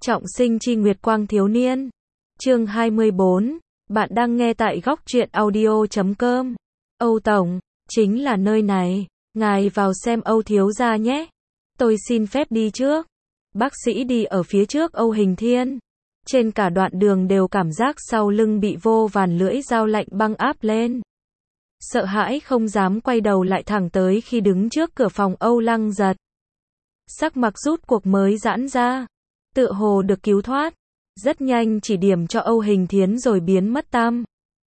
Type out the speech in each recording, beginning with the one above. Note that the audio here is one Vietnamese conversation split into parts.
Trọng sinh chi Nguyệt Quang thiếu niên. Chương 24. Bạn đang nghe tại góc truyện audio.com. Âu Tổng, chính là nơi này. Ngài vào xem Âu thiếu gia nhé. Tôi xin phép đi trước. Bác sĩ đi ở phía trước Âu Hình Thiên. Trên cả đoạn đường đều cảm giác sau lưng bị vô vàn lưỡi dao lạnh băng áp lên. Sợ hãi không dám quay đầu lại thẳng tới khi đứng trước cửa phòng Âu Lăng Giật. Sắc mặt rút cuộc mới giãn ra. Tựa hồ được cứu thoát. Rất nhanh chỉ điểm cho Âu Hình Thiên rồi biến mất tăm.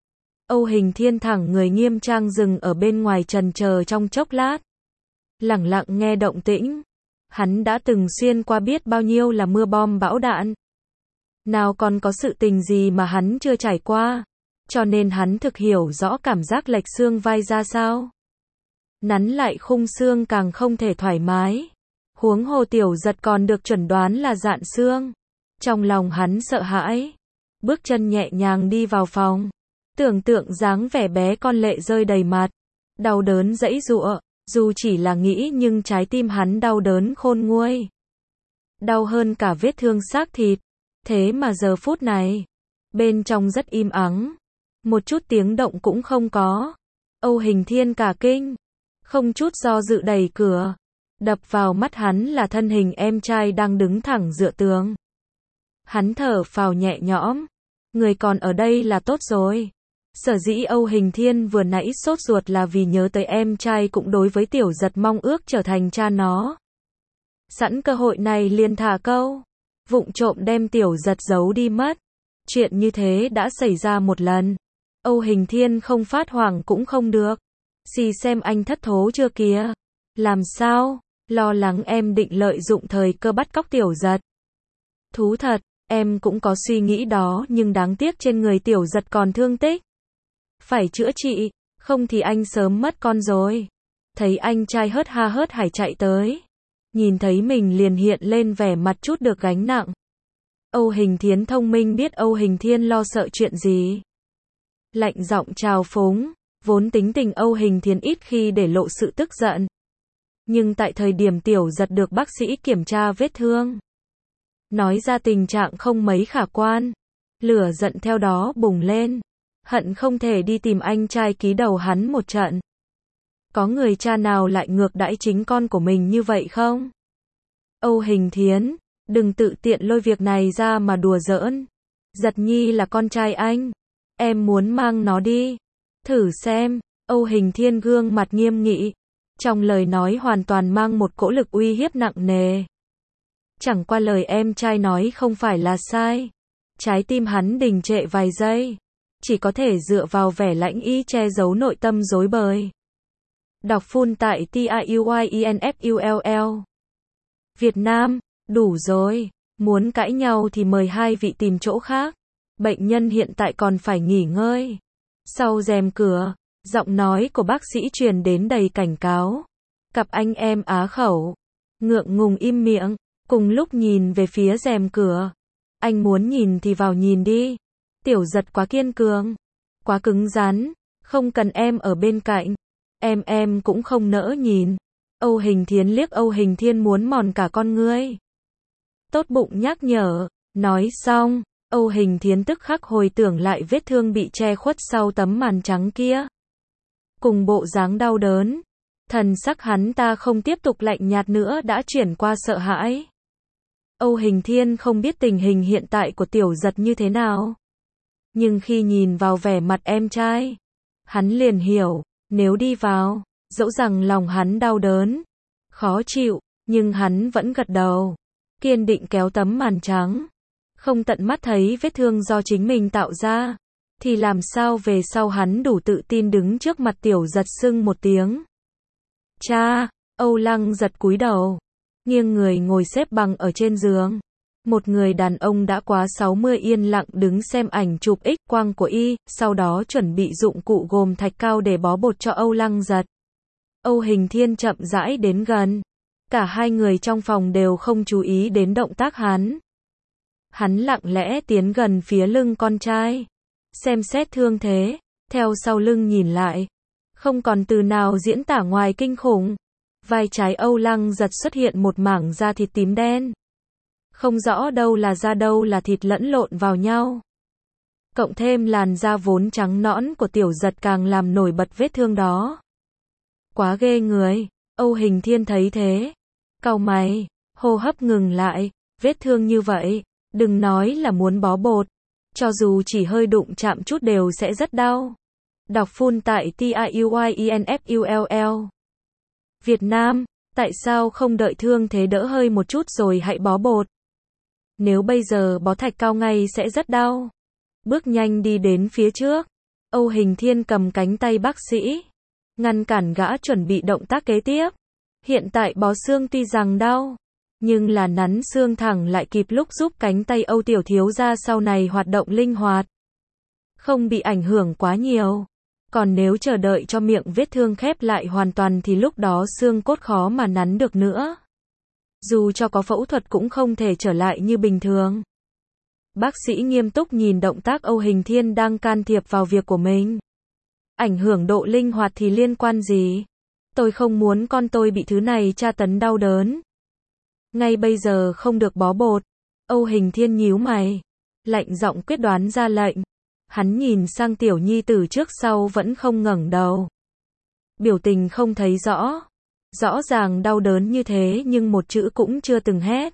Âu Hình Thiên thẳng người nghiêm trang dừng ở bên ngoài trần chờ trong chốc lát. Lẳng lặng nghe động tĩnh. Hắn đã từng xuyên qua biết bao nhiêu là mưa bom bão đạn. Nào còn có sự tình gì mà hắn chưa trải qua. Cho nên hắn thực hiểu rõ cảm giác lệch xương vai ra sao. Nắn lại khung xương càng không thể thoải mái. Huống hồ Tiểu Giật còn được chuẩn đoán là dạn xương. Trong lòng hắn sợ hãi. Bước chân nhẹ nhàng đi vào phòng. Tưởng tượng dáng vẻ bé con lệ rơi đầy mặt. Đau đớn giãy giụa. Dù chỉ là nghĩ nhưng trái tim hắn đau đớn khôn nguôi. Đau hơn cả vết thương xác thịt. Thế mà giờ phút này. Bên trong rất im ắng. Một chút tiếng động cũng không có. Âu Hình Thiên cả kinh. Không chút do dự đẩy cửa. Đập vào mắt hắn là thân hình em trai đang đứng thẳng dựa tường. Hắn thở phào nhẹ nhõm. Người còn ở đây là tốt rồi. Sở dĩ Âu Hình Thiên vừa nãy sốt ruột là vì nhớ tới em trai cũng đối với Tiểu Giật mong ước trở thành cha nó. Sẵn cơ hội này liền thả câu. Vụng trộm đem Tiểu Giật giấu đi mất. Chuyện như thế đã xảy ra một lần. Âu Hình Thiên không phát hoảng cũng không được. Xì xem anh thất thố chưa kìa. Làm sao? Lo lắng em định lợi dụng thời cơ bắt cóc Tiểu Giật. Thú thật, em cũng có suy nghĩ đó nhưng đáng tiếc trên người Tiểu Giật còn thương tích. Phải chữa trị, không thì anh sớm mất con rồi. Thấy anh trai hớt ha hớt hải chạy tới. Nhìn thấy mình liền hiện lên vẻ mặt chút được gánh nặng. Âu Hình Thiên thông minh biết Âu Hình Thiên lo sợ chuyện gì. Lạnh giọng chào phúng, vốn tính tình Âu Hình Thiên ít khi để lộ sự tức giận. Nhưng tại thời điểm Tiểu Giật được bác sĩ kiểm tra vết thương. Nói ra tình trạng không mấy khả quan. Lửa giận theo đó bùng lên. Hận không thể đi tìm anh trai ký đầu hắn một trận. Có người cha nào lại ngược đãi chính con của mình như vậy không? Âu Hình Thiên, đừng tự tiện lôi việc này ra mà đùa giỡn. Giật Nhi là con trai anh. Em muốn mang nó đi. Thử xem. Âu Hình Thiên gương mặt nghiêm nghị. Trong lời nói hoàn toàn mang một cỗ lực uy hiếp nặng nề. Chẳng qua lời em trai nói không phải là sai. Trái tim hắn đình trệ vài giây. Chỉ có thể dựa vào vẻ lãnh ý che giấu nội tâm rối bời. Đọc full tại TIUYINFULL. Việt Nam, đủ rồi. Muốn cãi nhau thì mời hai vị tìm chỗ khác. Bệnh nhân hiện tại còn phải nghỉ ngơi. Sau rèm cửa, giọng nói của bác sĩ truyền đến đầy cảnh cáo. Cặp anh em á khẩu. Ngượng ngùng im miệng. Cùng lúc nhìn về phía rèm cửa. Anh muốn nhìn thì vào nhìn đi. Tiểu Giật quá kiên cường. Quá cứng rắn. Không cần em ở bên cạnh. Em cũng không nỡ nhìn. Âu Hình Thiên liếc Âu Hình Thiên muốn mòn cả con ngươi. Tốt bụng nhắc nhở. Nói xong, Âu Hình Thiên tức khắc hồi tưởng lại vết thương bị che khuất sau tấm màn trắng kia. Cùng bộ dáng đau đớn. Thần sắc hắn ta không tiếp tục lạnh nhạt nữa đã chuyển qua sợ hãi. Âu Hình Thiên không biết tình hình hiện tại của Tiểu Giật như thế nào. Nhưng khi nhìn vào vẻ mặt em trai, hắn liền hiểu, nếu đi vào, dẫu rằng lòng hắn đau đớn, khó chịu, nhưng hắn vẫn gật đầu, kiên định kéo tấm màn trắng. Không tận mắt thấy vết thương do chính mình tạo ra, thì làm sao về sau hắn đủ tự tin đứng trước mặt Tiểu Giật xưng một tiếng. Cha, Âu Lăng Giật cúi đầu, nghiêng người ngồi xếp bằng ở trên giường. Một người đàn ông đã quá 60 yên lặng đứng xem ảnh chụp X quang của y, sau đó chuẩn bị dụng cụ gồm thạch cao để bó bột cho Âu Lăng Giật. Âu Hình Thiên chậm rãi đến gần. Cả hai người trong phòng đều không chú ý đến động tác hắn. Hắn lặng lẽ tiến gần phía lưng con trai. Xem xét thương thế, theo sau lưng nhìn lại. Không còn từ nào diễn tả ngoài kinh khủng. Vai trái Âu Lăng Giật xuất hiện một mảng da thịt tím đen. Không rõ đâu là da đâu là thịt lẫn lộn vào nhau. Cộng thêm làn da vốn trắng nõn của Tiểu Giật càng làm nổi bật vết thương đó. Quá ghê người, Âu Hình Thiên thấy thế. Cau mày, hô hấp ngừng lại, vết thương như vậy, đừng nói là muốn bó bột. Cho dù chỉ hơi đụng chạm chút đều sẽ rất đau. Đọc full tại TIUYINFULL. Việt Nam, tại sao không đợi thương thế đỡ hơi một chút rồi hãy bó bột? Nếu bây giờ bó thạch cao ngay sẽ rất đau. Bước nhanh đi đến phía trước. Âu Hình Thiên cầm cánh tay bác sĩ, ngăn cản gã chuẩn bị động tác kế tiếp. Hiện tại bó xương tuy rằng đau, nhưng là nắn xương thẳng lại kịp lúc giúp cánh tay Âu tiểu thiếu gia sau này hoạt động linh hoạt, không bị ảnh hưởng quá nhiều. Còn nếu chờ đợi cho miệng vết thương khép lại hoàn toàn thì lúc đó xương cốt khó mà nắn được nữa. Dù cho có phẫu thuật cũng không thể trở lại như bình thường. Bác sĩ nghiêm túc nhìn động tác Âu Hình Thiên đang can thiệp vào việc của mình. Ảnh hưởng độ linh hoạt thì liên quan gì? Tôi không muốn con tôi bị thứ này tra tấn đau đớn. Ngay bây giờ không được bó bột. Âu Hình Thiên nhíu mày, lạnh giọng quyết đoán ra lệnh. Hắn nhìn sang tiểu nhi tử trước sau vẫn không ngẩng đầu. Biểu tình không thấy rõ. Rõ ràng đau đớn như thế nhưng một chữ cũng chưa từng hét.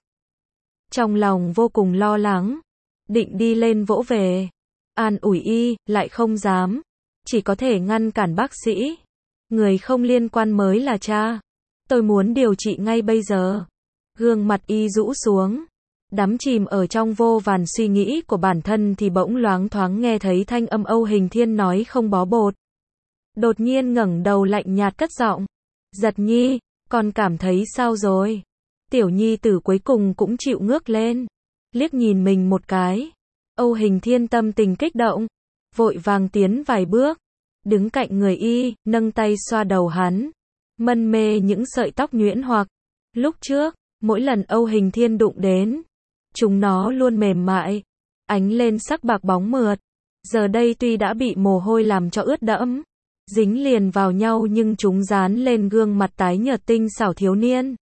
Trong lòng vô cùng lo lắng. Định đi lên vỗ về. An ủi y, lại không dám. Chỉ có thể ngăn cản bác sĩ. Người không liên quan mới là cha. Tôi muốn điều trị ngay bây giờ. Gương mặt y rũ xuống. Đắm chìm ở trong vô vàn suy nghĩ của bản thân thì bỗng loáng thoáng nghe thấy thanh âm Âu Hình Thiên nói không bó bột. Đột nhiên ngẩng đầu lạnh nhạt cất giọng. Giật nhi, con cảm thấy sao rồi? Tiểu nhi tử cuối cùng cũng chịu ngước lên. Liếc nhìn mình một cái. Âu Hình Thiên tâm tình kích động. Vội vàng tiến vài bước. Đứng cạnh người y, nâng tay xoa đầu hắn. Mân mê những sợi tóc nhuyễn hoặc. Lúc trước, mỗi lần Âu Hình Thiên đụng đến, chúng nó luôn mềm mại, ánh lên sắc bạc bóng mượt. Giờ đây tuy đã bị mồ hôi làm cho ướt đẫm, dính liền vào nhau nhưng chúng dán lên gương mặt tái nhợt tinh xảo thiếu niên.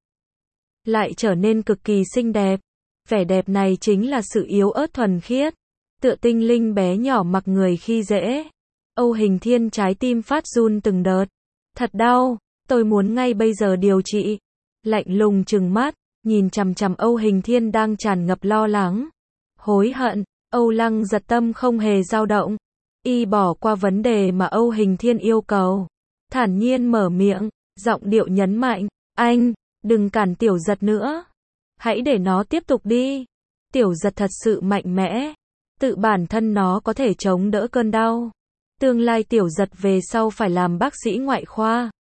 Lại trở nên cực kỳ xinh đẹp. Vẻ đẹp này chính là sự yếu ớt thuần khiết. Tựa tinh linh bé nhỏ mặc người khi dễ. Âu Hình Thiên trái tim phát run từng đợt. Thật đau, tôi muốn ngay bây giờ điều trị. Lạnh lùng trừng mắt, nhìn chằm chằm Âu Hình Thiên đang tràn ngập lo lắng, hối hận. Âu Lăng Giật tâm không hề dao động. Y bỏ qua vấn đề mà Âu Hình Thiên yêu cầu. Thản nhiên mở miệng, giọng điệu nhấn mạnh. Anh, đừng cản Tiểu Giật nữa. Hãy để nó tiếp tục đi. Tiểu Giật thật sự mạnh mẽ. Tự bản thân nó có thể chống đỡ cơn đau. Tương lai Tiểu Giật về sau phải làm bác sĩ ngoại khoa.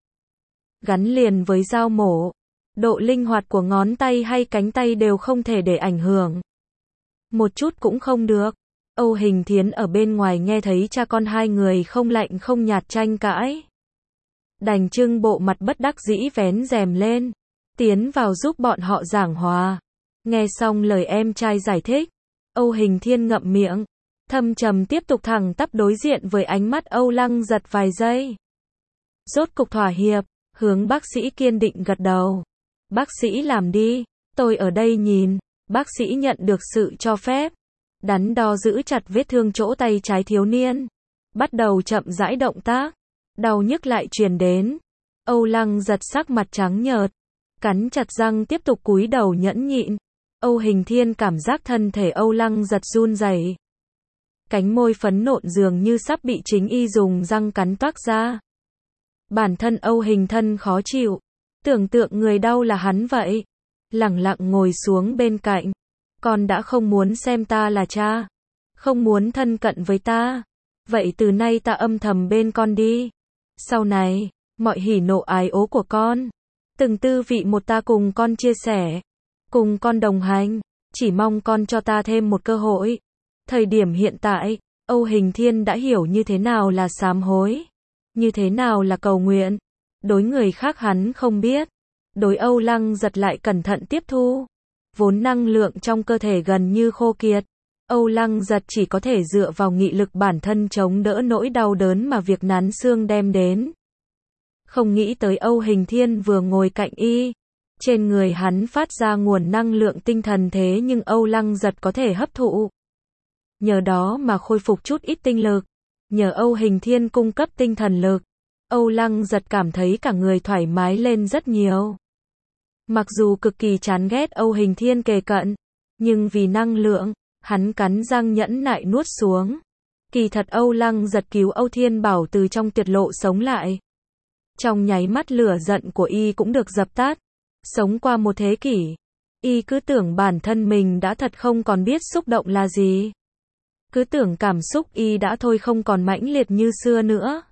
Gắn liền với dao mổ. Độ linh hoạt của ngón tay hay cánh tay đều không thể để ảnh hưởng. Một chút cũng không được. Âu Hình Thiên ở bên ngoài nghe thấy cha con hai người không lạnh không nhạt tranh cãi. Đành trưng bộ mặt bất đắc dĩ vén rèm lên. Tiến vào giúp bọn họ giảng hòa. Nghe xong lời em trai giải thích. Âu Hình Thiên ngậm miệng. Thâm trầm tiếp tục thẳng tắp đối diện với ánh mắt Âu Lăng Giật vài giây. Rốt cục thỏa hiệp. Hướng bác sĩ kiên định gật đầu. Bác sĩ làm đi. Tôi ở đây nhìn. Bác sĩ nhận được sự cho phép. Đắn đo giữ chặt vết thương chỗ tay trái thiếu niên. Bắt đầu chậm rãi động tác. Đau nhức lại truyền đến. Âu Lăng Giật sắc mặt trắng nhợt. Cắn chặt răng tiếp tục cúi đầu nhẫn nhịn. Âu Hình Thiên cảm giác thân thể Âu Lăng Giật run rẩy. Cánh môi phấn nộn dường như sắp bị chính y dùng răng cắn toác ra. Bản thân Âu Hình Thân khó chịu. Tưởng tượng người đau là hắn vậy. Lẳng lặng ngồi xuống bên cạnh. Con đã không muốn xem ta là cha. Không muốn thân cận với ta. Vậy từ nay ta âm thầm bên con đi. Sau này, mọi hỉ nộ ái ố của con. Từng tư vị một ta cùng con chia sẻ. Cùng con đồng hành. Chỉ mong con cho ta thêm một cơ hội. Thời điểm hiện tại, Âu Hình Thiên đã hiểu như thế nào là sám hối. Như thế nào là cầu nguyện. Đối người khác hắn không biết. Đối Âu Lăng Giật lại cẩn thận tiếp thu. Vốn năng lượng trong cơ thể gần như khô kiệt. Âu Lăng Giật chỉ có thể dựa vào nghị lực bản thân chống đỡ nỗi đau đớn mà việc nắn xương đem đến. Không nghĩ tới Âu Hình Thiên vừa ngồi cạnh y. Trên người hắn phát ra nguồn năng lượng tinh thần thế nhưng Âu Lăng Giật có thể hấp thụ. Nhờ đó mà khôi phục chút ít tinh lực. Nhờ Âu Hình Thiên cung cấp tinh thần lực, Âu Lăng Giật cảm thấy cả người thoải mái lên rất nhiều. Mặc dù cực kỳ chán ghét Âu Hình Thiên kề cận, nhưng vì năng lượng, hắn cắn răng nhẫn nại nuốt xuống. Kỳ thật Âu Lăng Giật cứu Âu Thiên Bảo từ trong tuyệt lộ sống lại. Trong nháy mắt lửa giận của y cũng được dập tắt. Sống qua một thế kỷ, y cứ tưởng bản thân mình đã thật không còn biết xúc động là gì. Cứ tưởng cảm xúc y đã thôi không còn mãnh liệt như xưa nữa.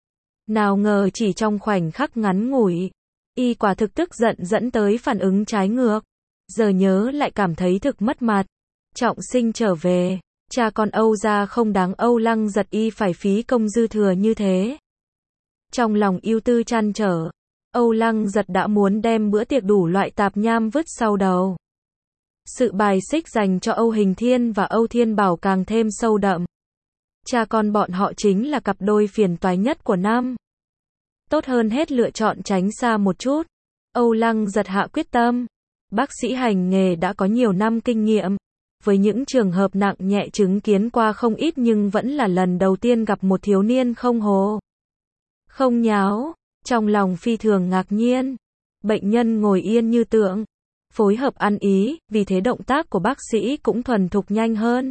Nào ngờ chỉ trong khoảnh khắc ngắn ngủi, y quả thực tức giận dẫn tới phản ứng trái ngược. Giờ nhớ lại cảm thấy thực mất mặt. Trọng sinh trở về, cha con Âu gia không đáng Âu Lăng Giật y phải phí công dư thừa như thế. Trong lòng ưu tư trăn trở, Âu Lăng Giật đã muốn đem bữa tiệc đủ loại tạp nham vứt sau đầu. Sự bài xích dành cho Âu Hình Thiên và Âu Thiên Bảo càng thêm sâu đậm. Cha con bọn họ chính là cặp đôi phiền toái nhất của năm. Tốt hơn hết lựa chọn tránh xa một chút. Âu Lăng Giật hạ quyết tâm. Bác sĩ hành nghề đã có nhiều năm kinh nghiệm. Với những trường hợp nặng nhẹ chứng kiến qua không ít nhưng vẫn là lần đầu tiên gặp một thiếu niên không hồ, không nháo. Trong lòng phi thường ngạc nhiên. Bệnh nhân ngồi yên như tượng, phối hợp ăn ý, vì thế động tác của bác sĩ cũng thuần thục nhanh hơn.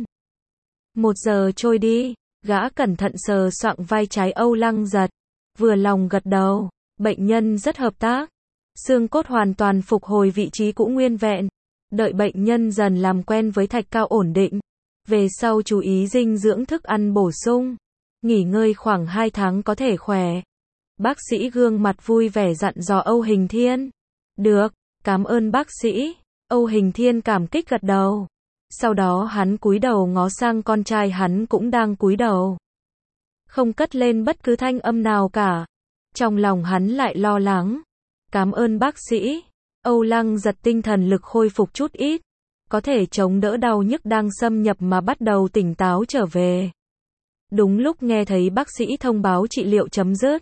1 giờ trôi đi, gã cẩn thận sờ soạng vai trái Âu Lăng Giật, vừa lòng gật đầu. Bệnh nhân rất hợp tác. Xương cốt hoàn toàn phục hồi vị trí cũ nguyên vẹn. Đợi bệnh nhân dần làm quen với thạch cao ổn định. Về sau chú ý dinh dưỡng thức ăn bổ sung. Nghỉ ngơi khoảng 2 tháng có thể khỏe. Bác sĩ gương mặt vui vẻ dặn dò Âu Hình Thiên. Được, cảm ơn bác sĩ. Âu Hình Thiên cảm kích gật đầu. Sau đó hắn cúi đầu ngó sang con trai hắn cũng đang cúi đầu. Không cất lên bất cứ thanh âm nào cả. Trong lòng hắn lại lo lắng. Cảm ơn bác sĩ. Âu Lăng Giật tinh thần lực khôi phục chút ít. Có thể chống đỡ đau nhức đang xâm nhập mà bắt đầu tỉnh táo trở về. Đúng lúc nghe thấy bác sĩ thông báo trị liệu chấm dứt.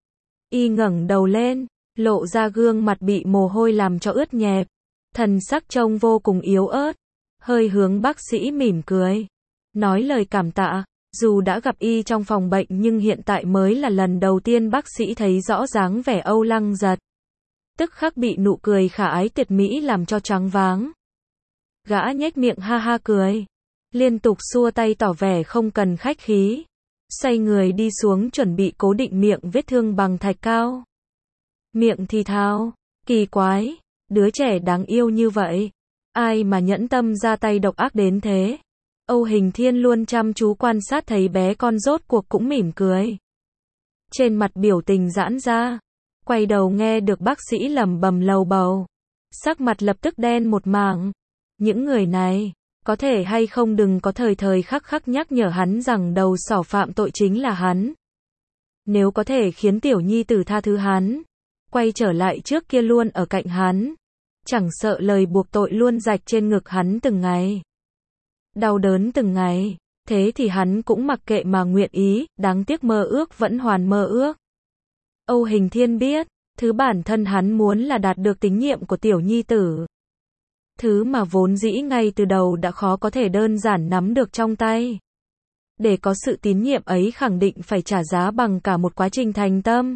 Y ngẩng đầu lên, lộ ra gương mặt bị mồ hôi làm cho ướt nhẹp. Thần sắc trông vô cùng yếu ớt. Hơi hướng bác sĩ mỉm cười. Nói lời cảm tạ. Dù đã gặp y trong phòng bệnh nhưng hiện tại mới là lần đầu tiên bác sĩ thấy rõ dáng vẻ Âu Lăng Giật. Tức khắc bị nụ cười khả ái tuyệt mỹ làm cho choáng váng. Gã nhếch miệng ha ha cười. Liên tục xua tay tỏ vẻ không cần khách khí. Xoay người đi xuống chuẩn bị cố định miệng vết thương bằng thạch cao. Miệng thì thào. Kỳ quái. Đứa trẻ đáng yêu như vậy. Ai mà nhẫn tâm ra tay độc ác đến thế. Âu Hình Thiên luôn chăm chú quan sát thấy bé con rốt cuộc cũng mỉm cười. Trên mặt biểu tình giãn ra. Quay đầu nghe được bác sĩ lẩm bẩm lầu bầu. Sắc mặt lập tức đen một mảng. Những người này, có thể hay không đừng có thời thời khắc khắc nhắc nhở hắn rằng đầu sỏ phạm tội chính là hắn. Nếu có thể khiến tiểu nhi tử tha thứ hắn, quay trở lại trước kia luôn ở cạnh hắn. Chẳng sợ lời buộc tội luôn rạch trên ngực hắn từng ngày. Đau đớn từng ngày. Thế thì hắn cũng mặc kệ mà nguyện ý, đáng tiếc mơ ước vẫn hoàn mơ ước. Âu Hình Thiên biết, thứ bản thân hắn muốn là đạt được tín nhiệm của tiểu nhi tử. Thứ mà vốn dĩ ngay từ đầu đã khó có thể đơn giản nắm được trong tay. Để có sự tín nhiệm ấy khẳng định phải trả giá bằng cả một quá trình thành tâm.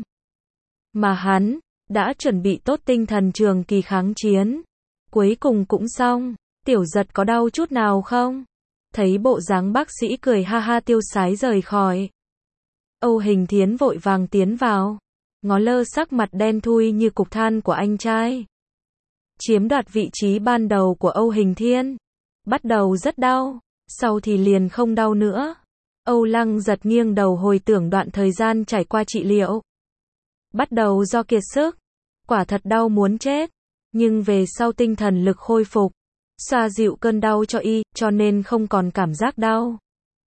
Mà hắn đã chuẩn bị tốt tinh thần trường kỳ kháng chiến. Cuối cùng cũng xong. Tiểu Giật có đau chút nào không? Thấy bộ dáng bác sĩ cười ha ha tiêu sái rời khỏi. Âu Hình Thiên vội vàng tiến vào. Ngó lơ sắc mặt đen thui như cục than của anh trai. Chiếm đoạt vị trí ban đầu của Âu Hình Thiên. Bắt đầu rất đau. Sau thì liền không đau nữa. Âu Lăng Giật nghiêng đầu hồi tưởng đoạn thời gian trải qua trị liệu. Bắt đầu do kiệt sức. Quả thật đau muốn chết. Nhưng về sau tinh thần lực khôi phục. Xoa dịu cơn đau cho y, cho nên không còn cảm giác đau.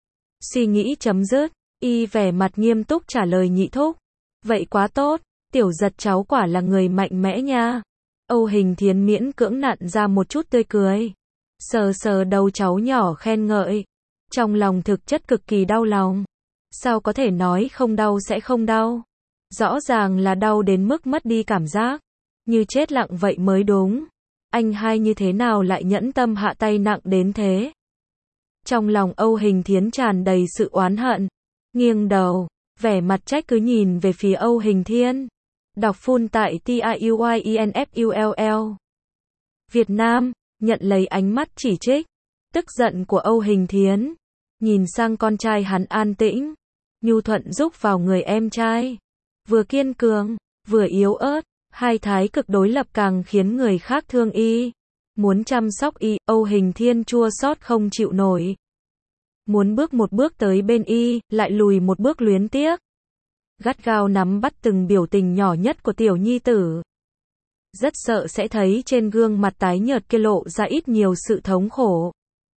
Suy nghĩ chấm dứt. Y vẻ mặt nghiêm túc trả lời nhị thúc. Vậy quá tốt. Tiểu Giật cháu quả là người mạnh mẽ nha. Âu Hình Thiên miễn cưỡng nặn ra một chút tươi cười. Sờ sờ đầu cháu nhỏ khen ngợi. Trong lòng thực chất cực kỳ đau lòng. Sao có thể nói không đau sẽ không đau? Rõ ràng là đau đến mức mất đi cảm giác. Như chết lặng vậy mới đúng. Anh hai như thế nào lại nhẫn tâm hạ tay nặng đến thế? Trong lòng Âu Hình Thiến tràn đầy sự oán hận. Nghiêng đầu, vẻ mặt trách cứ nhìn về phía Âu Hình Thiên. Đọc full tại TIUYINFULL. Việt Nam, nhận lấy ánh mắt chỉ trích, tức giận của Âu Hình Thiến. Nhìn sang con trai hắn an tĩnh, nhu thuận giúp vào người em trai. Vừa kiên cường, vừa yếu ớt, hai thái cực đối lập càng khiến người khác thương y. Muốn chăm sóc y, Âu Hình Thiên chua xót không chịu nổi. Muốn bước một bước tới bên y, lại lùi một bước luyến tiếc. Gắt gao nắm bắt từng biểu tình nhỏ nhất của tiểu nhi tử. Rất sợ sẽ thấy trên gương mặt tái nhợt kia lộ ra ít nhiều sự thống khổ.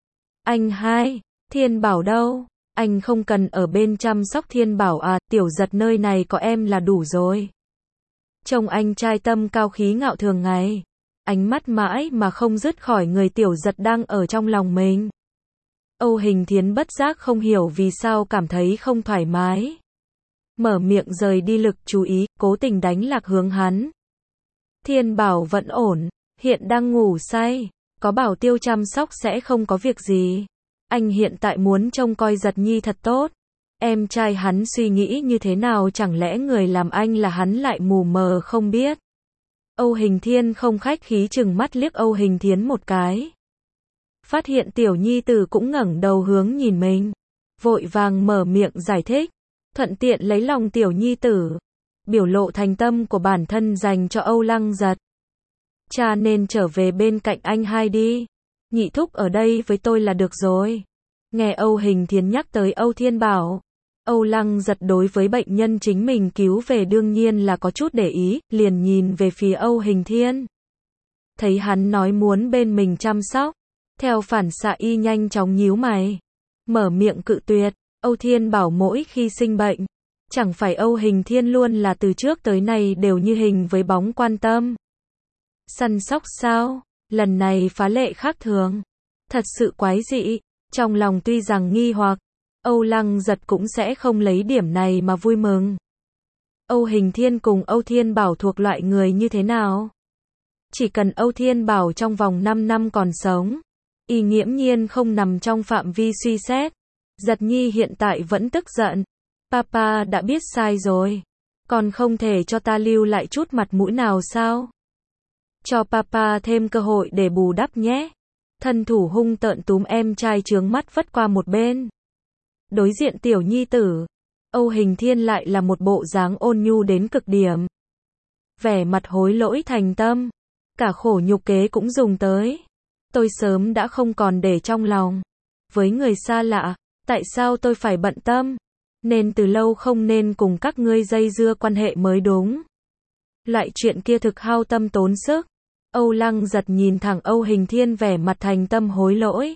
Anh hai, Thiên Bảo đâu? Anh không cần ở bên chăm sóc Thiên Bảo à, Tiểu Giật nơi này có em là đủ rồi. Trông anh trai tâm cao khí ngạo thường ngày. Ánh mắt mãi mà không dứt khỏi người Tiểu Giật đang ở trong lòng mình. Âu Hình Thiến bất giác không hiểu vì sao cảm thấy không thoải mái. Mở miệng rời đi lực chú ý, cố tình đánh lạc hướng hắn. Thiên Bảo vẫn ổn, hiện đang ngủ say, có Bảo Tiêu chăm sóc sẽ không có việc gì. Anh hiện tại muốn trông coi Giật Nhi thật tốt. Em trai hắn suy nghĩ như thế nào, chẳng lẽ người làm anh là hắn lại mù mờ không biết. Âu Hình Thiên không khách khí chừng mắt liếc Âu Hình Thiến một cái. Phát hiện tiểu nhi tử cũng ngẩng đầu hướng nhìn mình. Vội vàng mở miệng giải thích. Thuận tiện lấy lòng tiểu nhi tử. Biểu lộ thành tâm của bản thân dành cho Âu Lăng Giật. Cha nên trở về bên cạnh anh hai đi. Nhị thúc ở đây với tôi là được rồi. Nghe Âu Hình Thiến nhắc tới Âu Thiên Bảo. Âu Lăng Giật đối với bệnh nhân chính mình cứu về đương nhiên là có chút để ý, liền nhìn về phía Âu Hình Thiên. Thấy hắn nói muốn bên mình chăm sóc. Theo phản xạ y nhanh chóng nhíu mày. Mở miệng cự tuyệt. Âu Thiên Bảo mỗi khi sinh bệnh. Chẳng phải Âu Hình Thiên luôn là từ trước tới nay đều như hình với bóng quan tâm. Săn sóc sao? Lần này phá lệ khác thường. Thật sự quái dị. Trong lòng tuy rằng nghi hoặc, Âu Lăng Giật cũng sẽ không lấy điểm này mà vui mừng. Âu Hình Thiên cùng Âu Thiên Bảo thuộc loại người như thế nào? Chỉ cần Âu Thiên Bảo trong vòng 5 năm còn sống, y nghiễm nhiên không nằm trong phạm vi suy xét. Giật Nhi hiện tại vẫn tức giận. Papa đã biết sai rồi. Còn không thể cho ta lưu lại chút mặt mũi nào sao? Cho Papa thêm cơ hội để bù đắp nhé. Thân thủ hung tợn túm em trai trướng mắt vất qua một bên. Đối diện tiểu nhi tử, Âu Hình Thiên lại là một bộ dáng ôn nhu đến cực điểm. Vẻ mặt hối lỗi thành tâm. Cả khổ nhục kế cũng dùng tới. Tôi sớm đã không còn để trong lòng. Với người xa lạ, tại sao tôi phải bận tâm? Nên từ lâu không nên cùng các ngươi dây dưa quan hệ mới đúng. Loại chuyện kia thực hao tâm tốn sức. Âu Lăng Giật nhìn thẳng Âu Hình Thiên vẻ mặt thành tâm hối lỗi.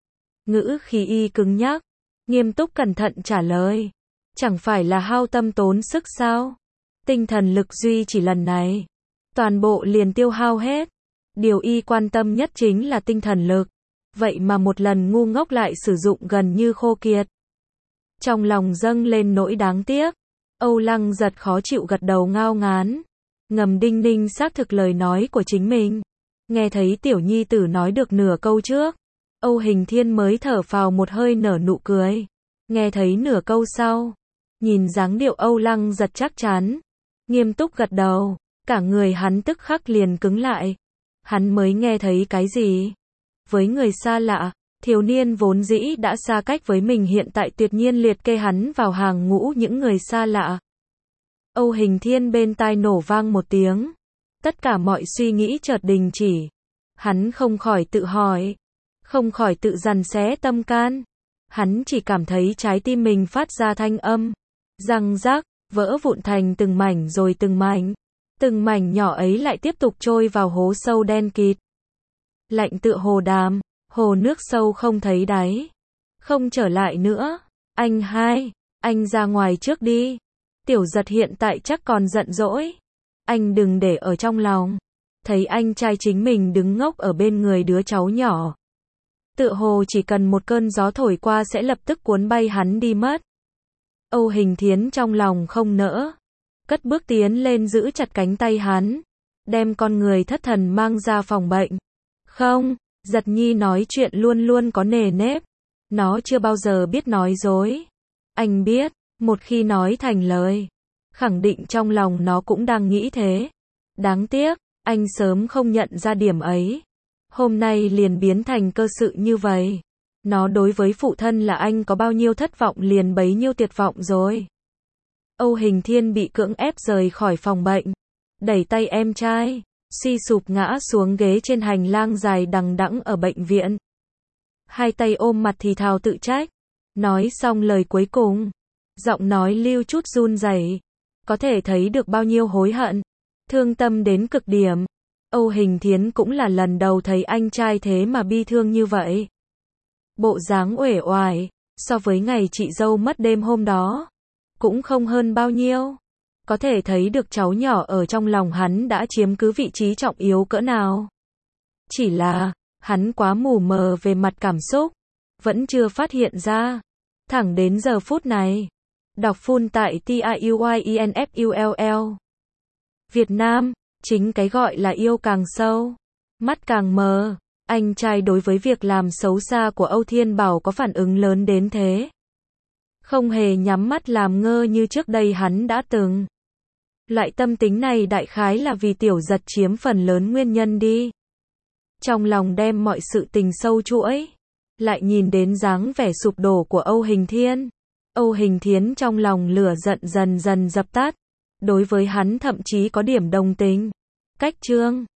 Ngữ khí y cứng nhắc, nghiêm túc cẩn thận trả lời. Chẳng phải là hao tâm tốn sức sao? Tinh thần lực duy chỉ lần này, toàn bộ liền tiêu hao hết. Điều y quan tâm nhất chính là tinh thần lực. Vậy mà một lần ngu ngốc lại sử dụng gần như khô kiệt. Trong lòng dâng lên nỗi đáng tiếc. Âu Lăng Giật khó chịu gật đầu ngao ngán. Ngầm đinh ninh xác thực lời nói của chính mình. Nghe thấy tiểu nhi tử nói được nửa câu trước, Âu Hình Thiên mới thở phào một hơi nở nụ cười. Nghe thấy nửa câu sau, nhìn dáng điệu Âu Lăng Giật chắc chắn, nghiêm túc gật đầu, cả người hắn tức khắc liền cứng lại. Hắn mới nghe thấy cái gì? Với người xa lạ, thiếu niên vốn dĩ đã xa cách với mình hiện tại tuyệt nhiên liệt kê hắn vào hàng ngũ những người xa lạ. Âu Hình Thiên bên tai nổ vang một tiếng. Tất cả mọi suy nghĩ chợt đình chỉ. Hắn không khỏi tự hỏi, không khỏi tự dằn xé tâm can. Hắn chỉ cảm thấy trái tim mình phát ra thanh âm, răng rác, vỡ vụn thành từng mảnh rồi từng mảnh. Từng mảnh nhỏ ấy lại tiếp tục trôi vào hố sâu đen kịt. Lạnh tựa hồ đàm, hồ nước sâu không thấy đáy. Không trở lại nữa. Anh hai, anh ra ngoài trước đi. Tiểu Giật hiện tại chắc còn giận dỗi. Anh đừng để ở trong lòng. Thấy anh trai chính mình đứng ngốc ở bên người đứa cháu nhỏ. Tựa hồ chỉ cần một cơn gió thổi qua sẽ lập tức cuốn bay hắn đi mất. Âu Hình Thiến trong lòng không nỡ. Cất bước tiến lên giữ chặt cánh tay hắn. đem con người thất thần mang ra phòng bệnh. Không, Giật Nhi nói chuyện luôn luôn có nề nếp. Nó chưa bao giờ biết nói dối. Anh biết, một khi nói thành lời, khẳng định trong lòng nó cũng đang nghĩ thế. Đáng tiếc, anh sớm không nhận ra điểm ấy. Hôm nay liền biến thành cơ sự như vậy. Nó đối với phụ thân là anh có bao nhiêu thất vọng liền bấy nhiêu tuyệt vọng rồi. Âu Hình Thiên bị cưỡng ép rời khỏi phòng bệnh. Đẩy tay em trai, suy sụp ngã xuống ghế trên hành lang dài đằng đẵng ở bệnh viện. Hai tay ôm mặt thì thào tự trách. Nói xong lời cuối cùng, giọng nói lưu chút run rẩy, có thể thấy được bao nhiêu hối hận, thương tâm đến cực điểm. Âu Hình Thiến cũng là lần đầu thấy anh trai thế mà bi thương như vậy. Bộ dáng uể oải, so với ngày chị dâu mất đêm hôm đó, cũng không hơn bao nhiêu. Có thể thấy được cháu nhỏ ở trong lòng hắn đã chiếm cứ vị trí trọng yếu cỡ nào. Chỉ là, hắn quá mù mờ về mặt cảm xúc, vẫn chưa phát hiện ra. Thẳng đến giờ phút này. Đọc full tại TIUYINFULL. Việt Nam, chính cái gọi là yêu càng sâu, mắt càng mờ. Anh trai đối với việc làm xấu xa của Âu Thiên Bảo có phản ứng lớn đến thế. Không hề nhắm mắt làm ngơ như trước đây hắn đã từng. Loại tâm tính này đại khái là vì Tiểu Giật chiếm phần lớn nguyên nhân đi. Trong lòng đem mọi sự tình sâu chuỗi, lại nhìn đến dáng vẻ sụp đổ của Âu Hình Thiên. Âu Hình Thiến trong lòng lửa giận dần dần dập tắt. Đối với hắn thậm chí có điểm đồng tình. Cách chương